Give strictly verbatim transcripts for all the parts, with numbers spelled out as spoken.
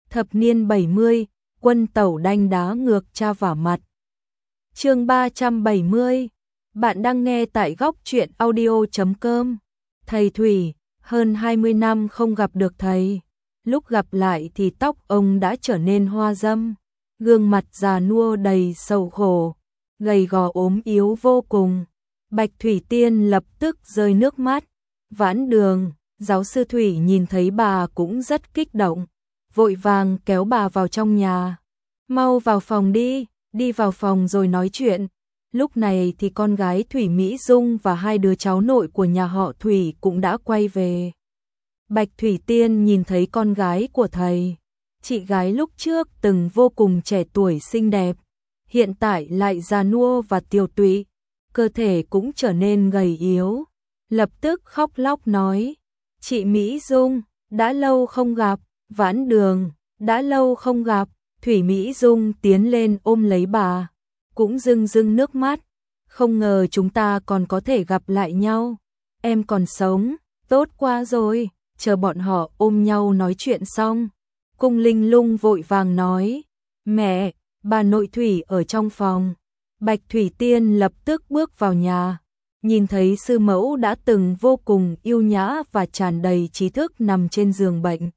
Thập niên bảy mươi, quân tẩu đanh đá ngược cha vả mặt. Chương ba trăm bảy mươi. Bạn đang nghe tại góc truyện audio chấm com. Thầy Thủy, hơn hai mươi năm không gặp được thầy. Lúc gặp lại thì tóc ông đã trở nên hoa râm, gương mặt già nua đầy sầu khổ, gầy gò ốm yếu vô cùng. Bạch Thủy Tiên lập tức rơi nước mắt. Vãn Đường, giáo sư Thủy nhìn thấy bà cũng rất kích động, vội vàng kéo bà vào trong nhà. Mau vào phòng đi, đi vào phòng rồi nói chuyện. Lúc này thì con gái Thủy Mỹ Dung và hai đứa cháu nội của nhà họ Thủy cũng đã quay về. Bạch Thủy Tiên nhìn thấy con gái của thầy, chị gái lúc trước từng vô cùng trẻ tuổi xinh đẹp, hiện tại lại già nua và tiều tụy, cơ thể cũng trở nên gầy yếu. Lập tức khóc lóc nói, chị Mỹ Dung, đã lâu không gặp. Vãn Đường, đã lâu không gặp. Thủy Mỹ Dung tiến lên ôm lấy bà, cũng rưng rưng nước mắt. Không ngờ chúng ta còn có thể gặp lại nhau. Em còn sống, tốt quá rồi. Chờ bọn họ ôm nhau nói chuyện xong, Cung Linh Lung vội vàng nói, mẹ, bà nội Thủy ở trong phòng. Bạch Thủy Tiên lập tức bước vào nhà, nhìn thấy sư mẫu đã từng vô cùng yêu nhã và tràn đầy trí thức nằm trên giường bệnh.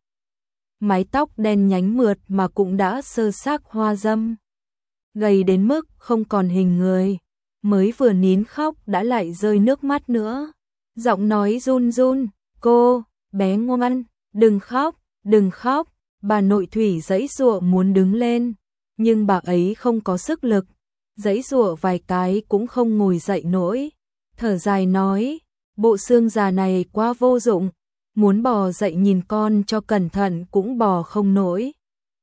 Mái tóc đen nhánh mượt mà cũng đã sơ xác hoa râm, gầy đến mức không còn hình người, mới vừa nín khóc đã lại rơi nước mắt nữa. Giọng nói run run, cô, bé ngoan, đừng khóc, đừng khóc. Bà nội Thủy giãy giụa muốn đứng lên, nhưng bà ấy không có sức lực, giãy giụa vài cái cũng không ngồi dậy nổi. Thở dài nói, bộ xương già này quá vô dụng, muốn bò dậy nhìn con cho cẩn thận cũng bò không nổi.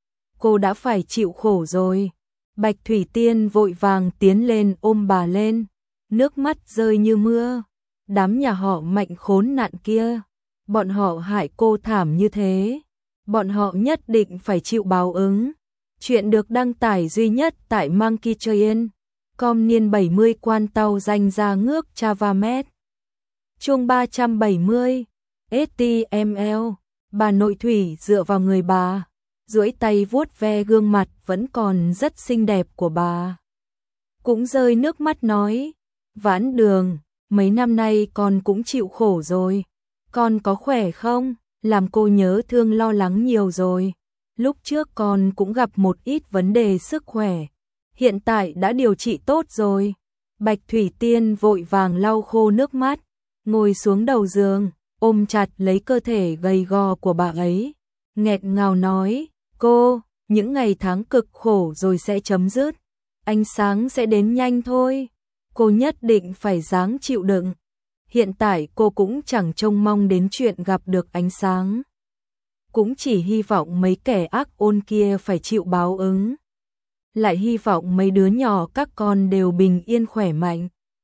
Cô đã phải chịu khổ rồi. Bạch Thủy Tiên vội vàng tiến lên ôm bà lên, nước mắt rơi như mưa. Đám nhà họ Mạnh khốn nạn kia, bọn họ hại cô thảm như thế, bọn họ nhất định phải chịu báo ứng. Chuyện được đăng tải duy nhất tại Monkey Train. Com niên bảy mươi quan tàu danh ra ngước Chavamet. Chương ba trăm bảy mươi. ét tê em lờ. Bà nội Thủy dựa vào người bà, duỗi tay vuốt ve gương mặt vẫn còn rất xinh đẹp của bà, cũng rơi nước mắt nói, Vãn Đường, mấy năm nay con cũng chịu khổ rồi, con có khỏe không? Làm cô nhớ thương lo lắng nhiều rồi. Lúc trước con cũng gặp một ít vấn đề sức khỏe, hiện tại đã điều trị tốt rồi. Bạch Thủy Tiên vội vàng lau khô nước mắt, ngồi xuống đầu giường, ôm chặt lấy cơ thể gầy gò của bà ấy, nghẹn ngào nói, cô, những ngày tháng cực khổ rồi sẽ chấm dứt, ánh sáng sẽ đến nhanh thôi, cô nhất định phải ráng chịu đựng. Hiện tại cô cũng chẳng trông mong đến chuyện gặp được ánh sáng, cũng chỉ hy vọng mấy kẻ ác ôn kia phải chịu báo ứng, lại hy vọng mấy đứa nhỏ các con đều bình yên khỏe mạnh.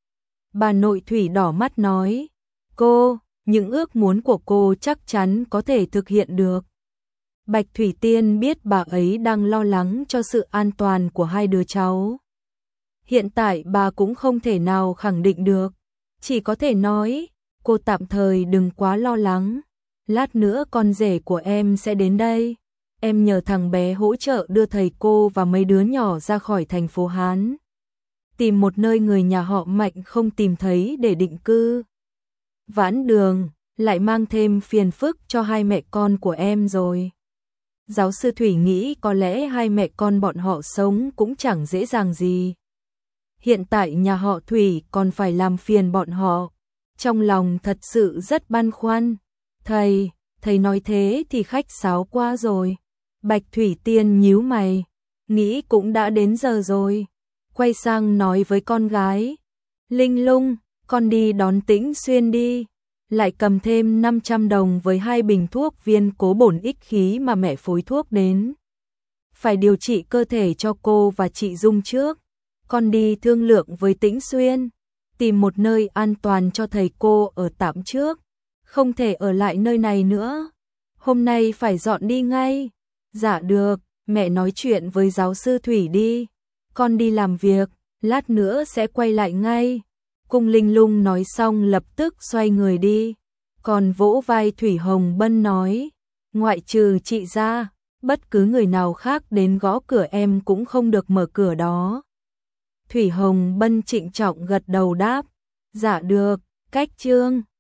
Bà nội Thủy đỏ mắt nói, cô, những ước muốn của cô chắc chắn có thể thực hiện được. Bạch Thủy Tiên biết bà ấy đang lo lắng cho sự an toàn của hai đứa cháu. Hiện tại bà cũng không thể nào khẳng định được, chỉ có thể nói, cô tạm thời đừng quá lo lắng. Lát nữa con rể của em sẽ đến đây, em nhờ thằng bé hỗ trợ đưa thầy cô và mấy đứa nhỏ ra khỏi thành phố Hán, tìm một nơi người nhà họ Mạnh không tìm thấy để định cư. Vãn Đường, lại mang thêm phiền phức cho hai mẹ con của em rồi. Giáo sư Thủy nghĩ có lẽ hai mẹ con bọn họ sống cũng chẳng dễ dàng gì. Hiện tại nhà họ Thủy còn phải làm phiền bọn họ, trong lòng thật sự rất băn khoăn. Thầy, thầy nói thế thì khách sáo quá rồi. Bạch Thủy Tiên nhíu mày, nghĩ cũng đã đến giờ rồi, quay sang nói với con gái, Linh Lung, con đi đón Tĩnh Xuyên đi, lại cầm thêm năm trăm đồng với hai bình thuốc viên cố bổn ích khí mà mẹ phối thuốc đến. Phải điều trị cơ thể cho cô và chị Dung trước, con đi thương lượng với Tĩnh Xuyên, tìm một nơi an toàn cho thầy cô ở tạm trước, không thể ở lại nơi này nữa, hôm nay phải dọn đi ngay. Dạ được, mẹ nói chuyện với giáo sư Thủy đi, con đi làm việc, lát nữa sẽ quay lại ngay. Cung Linh Lung nói xong lập tức xoay người đi, còn vỗ vai Thủy Hồng Bân nói, ngoại trừ chị ra, bất cứ người nào khác đến gõ cửa em cũng không được mở cửa đó. Thủy Hồng Bân trịnh trọng gật đầu đáp, dạ được, cách chương.